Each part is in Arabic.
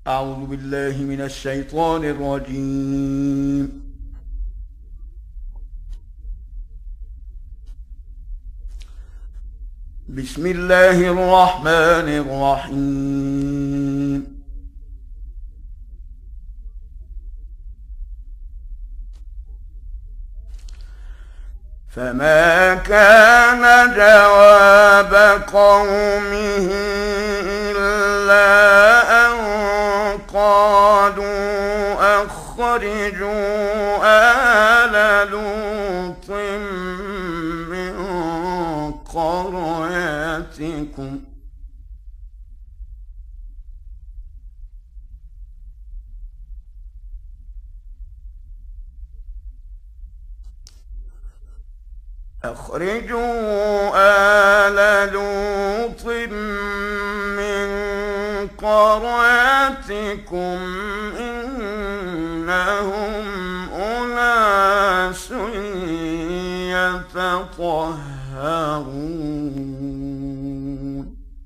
أعوذ بالله من الشيطان الرجيم. بسم الله الرحمن الرحيم. فما كان جواب قومه إلا أن قالوا أخرجوا آل لوط من قريتكم إنهم أناس يتطهرون.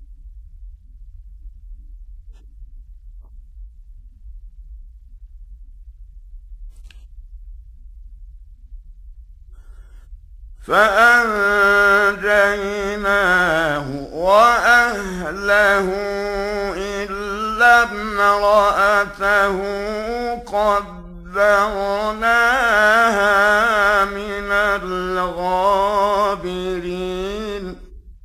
فأنجيناه وأهله إلا امرأته قدرناها من الغابرين.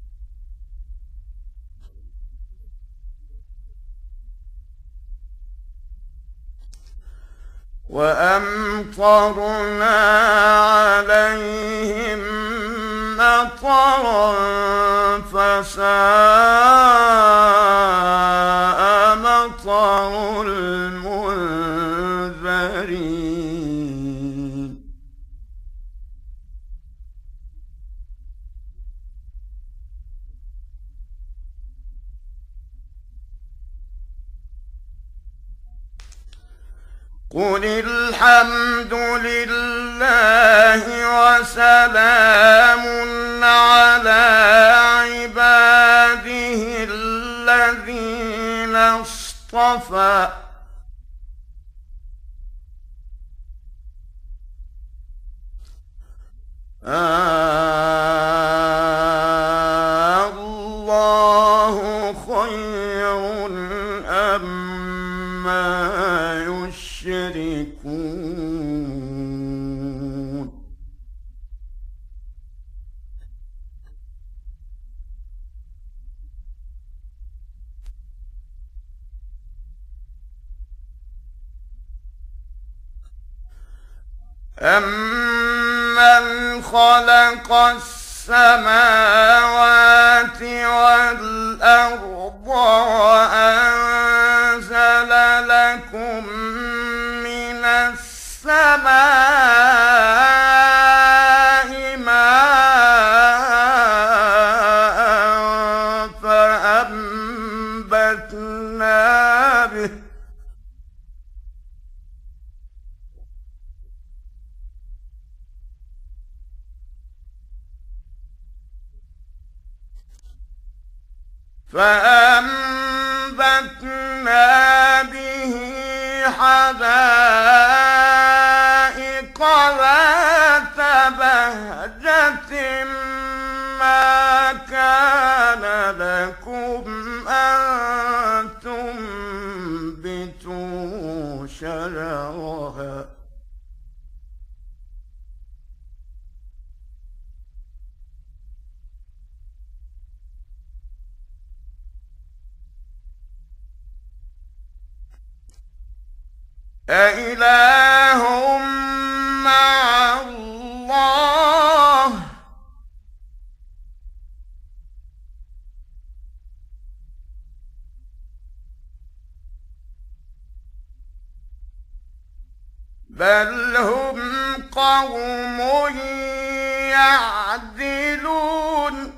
وأمطرنا عليهم مطرا فساء مطر المنذرين. قل الحمد لله وسلام على عباده الذين اصطفى. الله خير أما يشركون. أَمَّنْ خَلَقَ السَّمَاوَاتِ وَالْأَرْضَ وَأَنزَلَ لَكُم مِّنَ السَّمَاءِ مَاءً فَأَنبَتْنَا بِهِ حدائق ذات بهجة ما كان لكم أن تنبتوا شجرها أإله مع الله بل هم قوم يعدلون.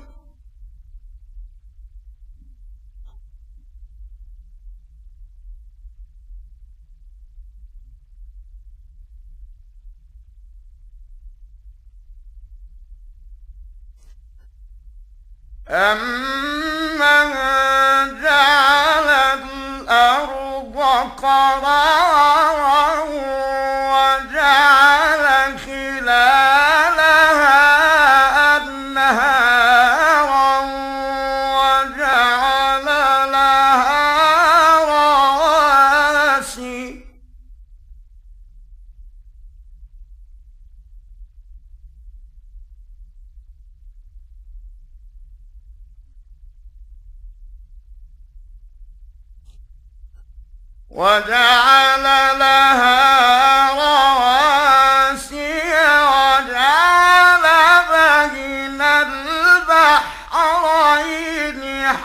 أَمَّنْ جَعَلَ الْأَرْضَ قرارا وجعل خلالها أنهارا وجعل لها رواسي وجعل وجعل بين البحرين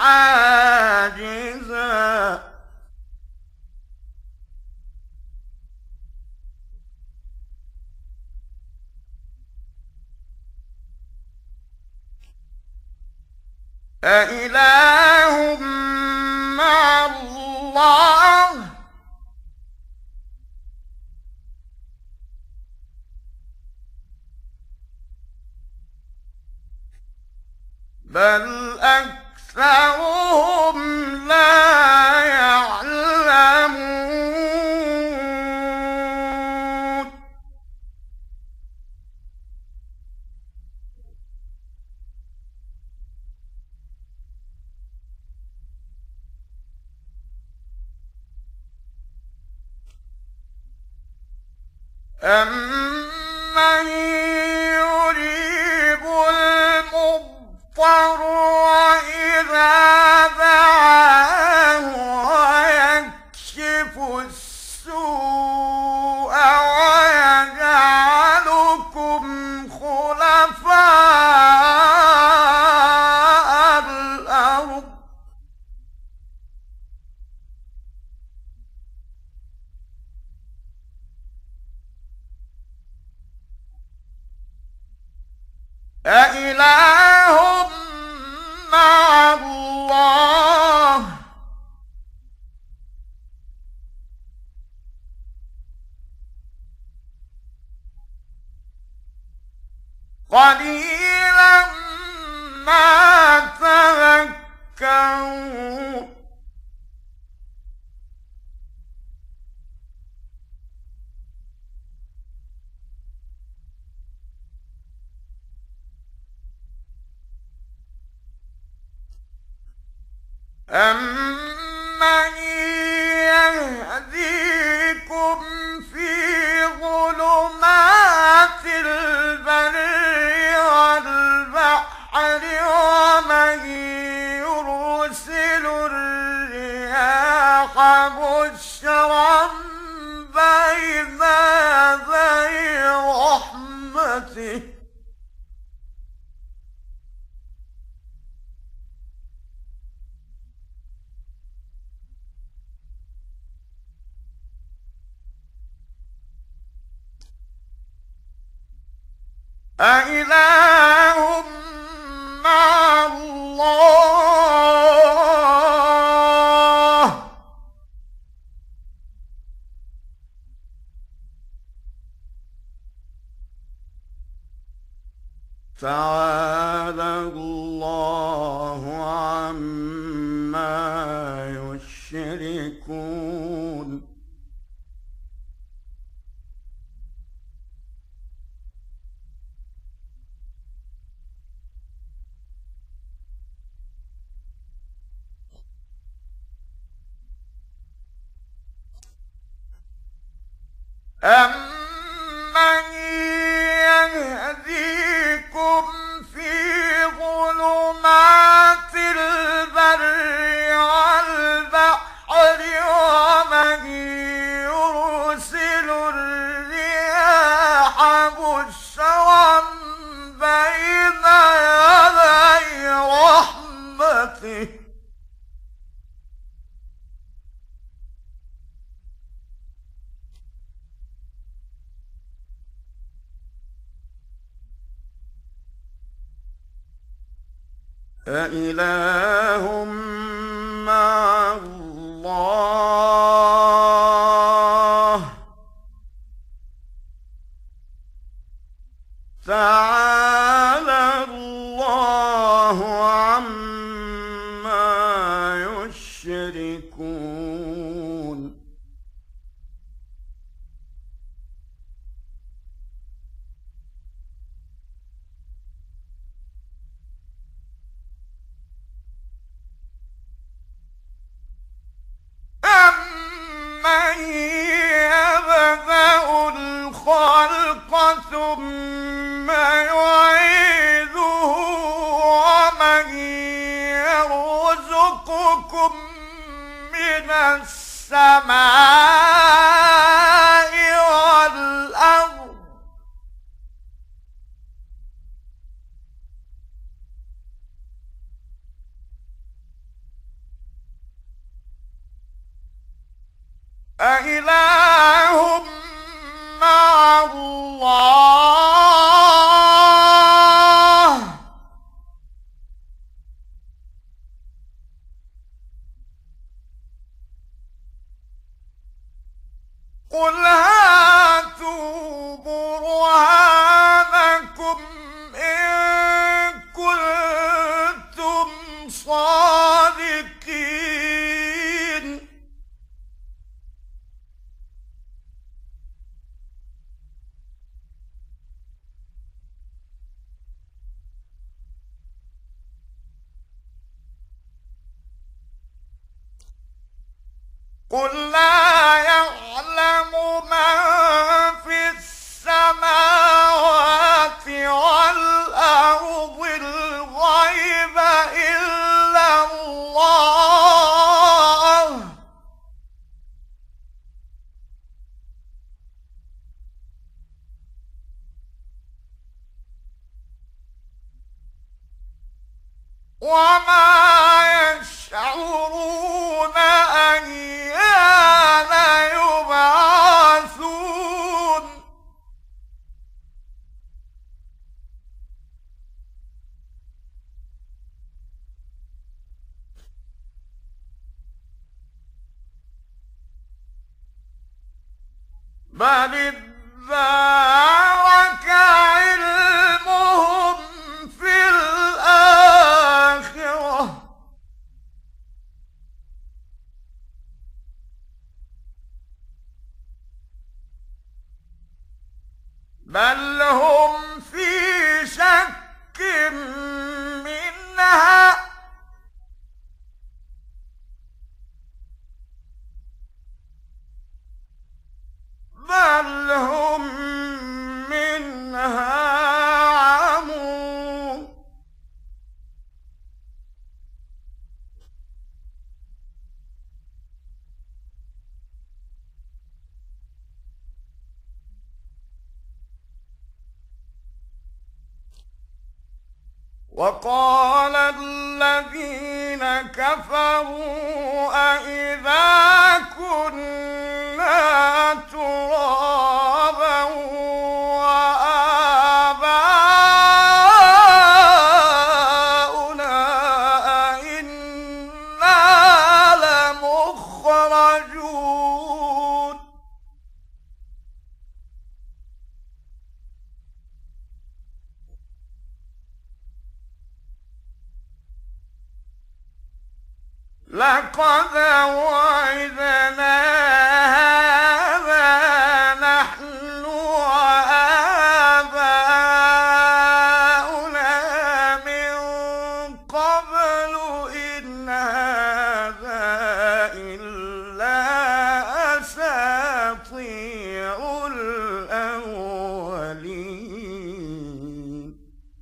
حاجزا أإله مع الله بل أكثرهم لا يعلمون أمن يجيب المضطر وإذا دعاه ويكشف السوء ويجعلكم خلفاء الأرض أإله مع الله قليلا ما تذكرون أمن يهديكم في ظلمات البر والبحر ومن يرسل الرياح بشرا بين يدي رحمته أإله مع الله تعالى الله عما يشركون أمن يهديكم في ظلمات البر والبحر ومن يرسل الرياح بشرا بين يدي رحمته أإله مع الله تعالى الله عما يشركون ثم يعيده ومن يرزقكم من السماء والأرض أإله مع الله قل هاتوا برهانكم إن كنتم صادقين قل لا يعلم من في السماوات والأرض الغيب إلا الله وما يشعرون أيان يبعثون بل ادارك علمهم في الآخرة بل هم في شك منها بل هم منها عمون وقال الذين كفروا أإذا كنا ترابا وآباؤنا أئنا لمخرجون لقد وعدنا هذا نحن وآباؤنا من قبل إن هذا إلا أساطير الأولين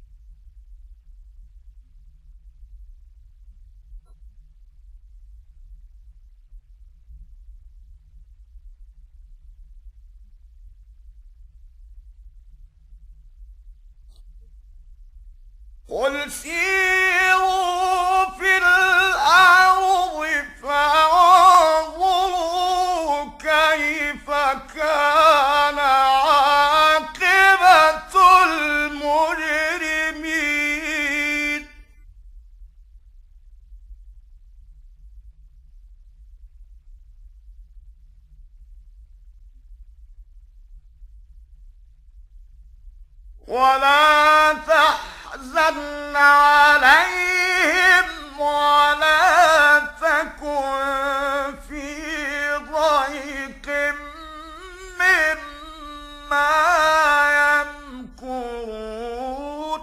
قل سيروا في الأرض فانظروا كيف كان عاقبة المجرمين ولا تحزن عليهم ولا تكن في ضيق مما يمكرون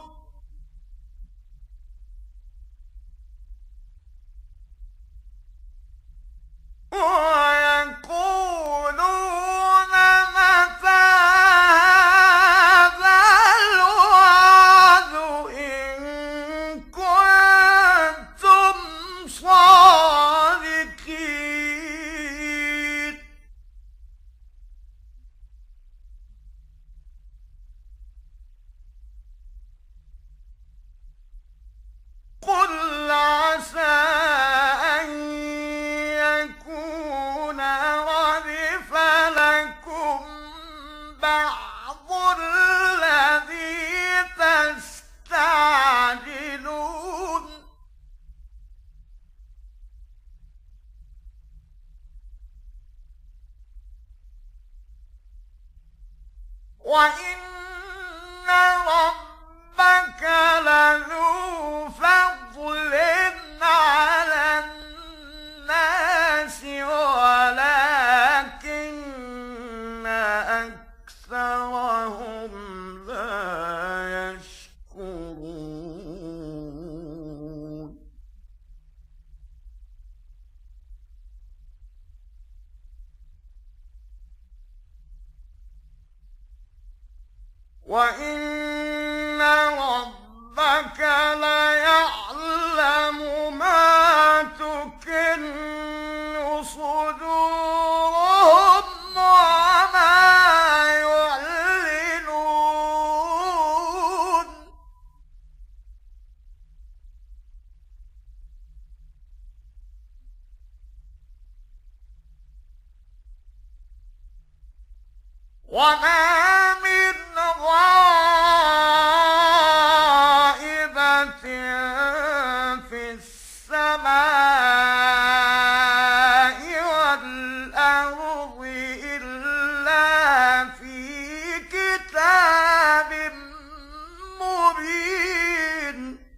ويقولون متى هذا وإن ربك لذو فضل على الناس ولكن أكثرهم لا يشكرون وإن ربك ليعلم ما تكن صدورهم وما يعلنون وما من غائبة في السماء والأرض إلا في كتاب مبين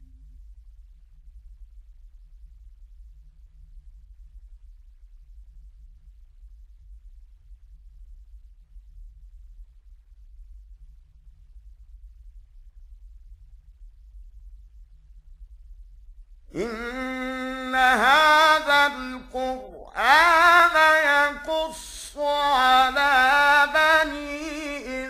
إن هذا القرآن يقص على بني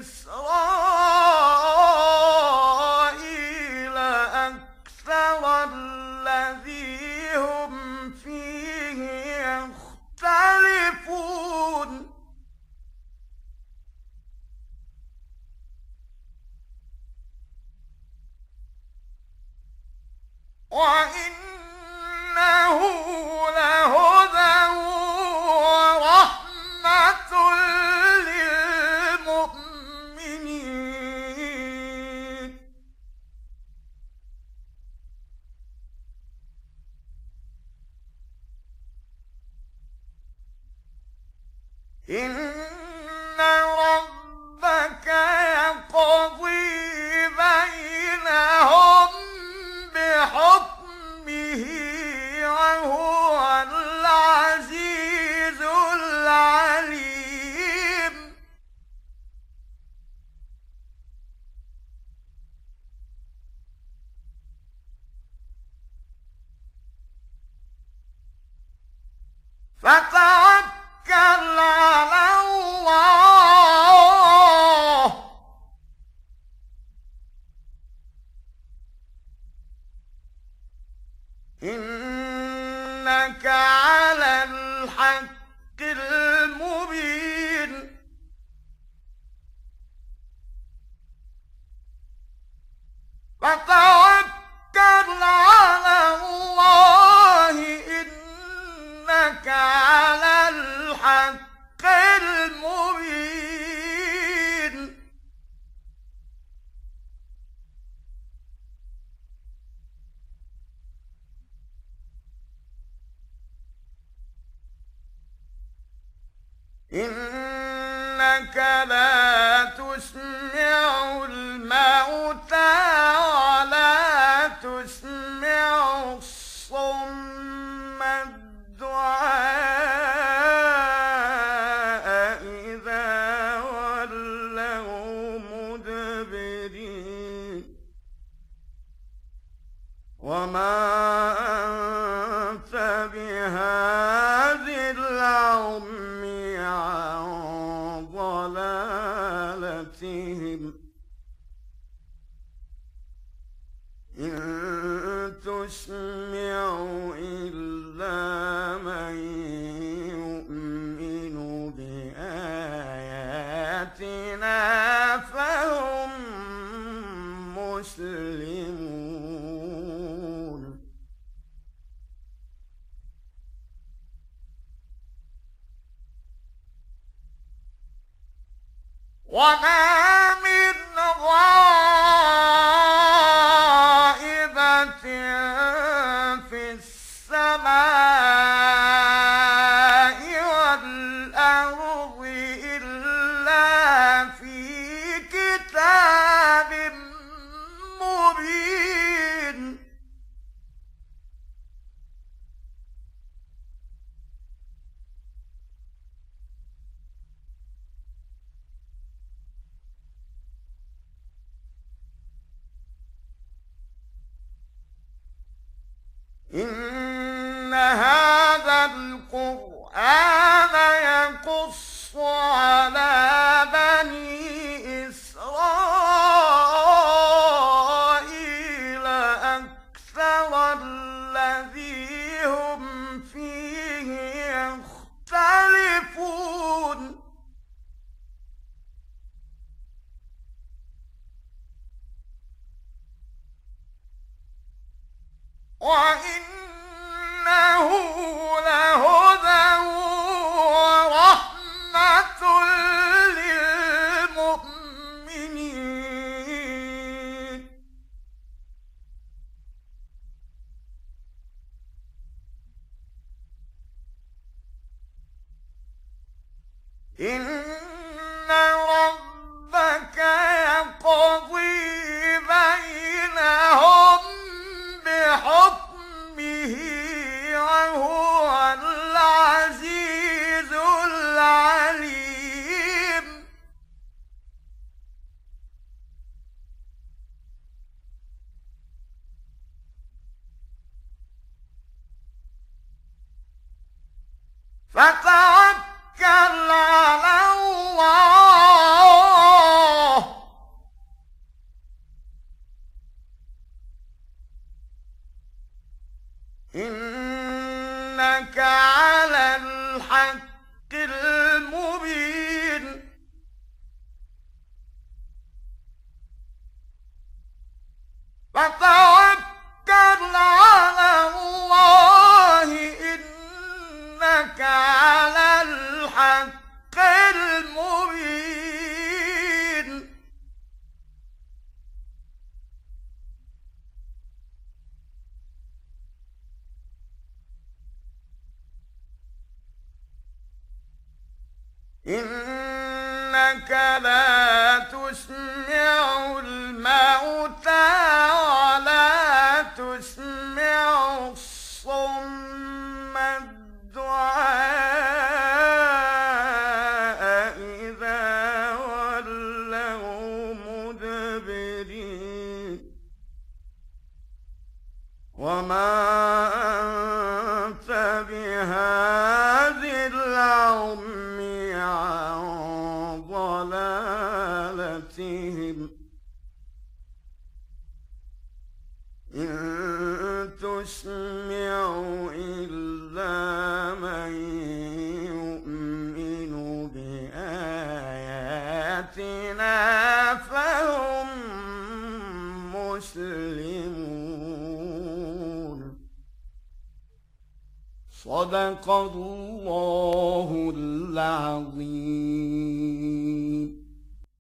إسرائيل أكثر الذي هم فيه يختلفون وإنه لهدى ورحمة للمؤمنين إن ربك يقضي بينهم بحكمه وهو العزيز العليم فتوكل على الله إنك على الحق المبين فتوكل على الله إنك على الحق المبين إنك لا تسمع الموتى ولا تسمع الصم الدعاء إذا ولوا مدبرين وما أنت بهاد العمي عن ضلالتهم إن تسمع إلا من يؤمن بآياتنا فهم مسلمون وما من غائبة في السماء والأرض إلا في كتاب إن هذا القرآن يقص على بني إسرائيل أكثر الذي هم فيه يختلفون وإنه لهدى ورحمة للمؤمنين إن ربك يقضي بينهم بحكمه وهو العزيز العليم فتوكل على الله إنك على الحق المبين فتوكل على الله إنك على الحق المبين إنك لا تسمع الموتى ولا تسمع الصم الدعاء إذا ولوا مدبرين وما أنت بهاد العمي عن ضلالتهم إن تسمع إلا من يؤمن بآياتنا فهم مسلمون صدق الله العظيم.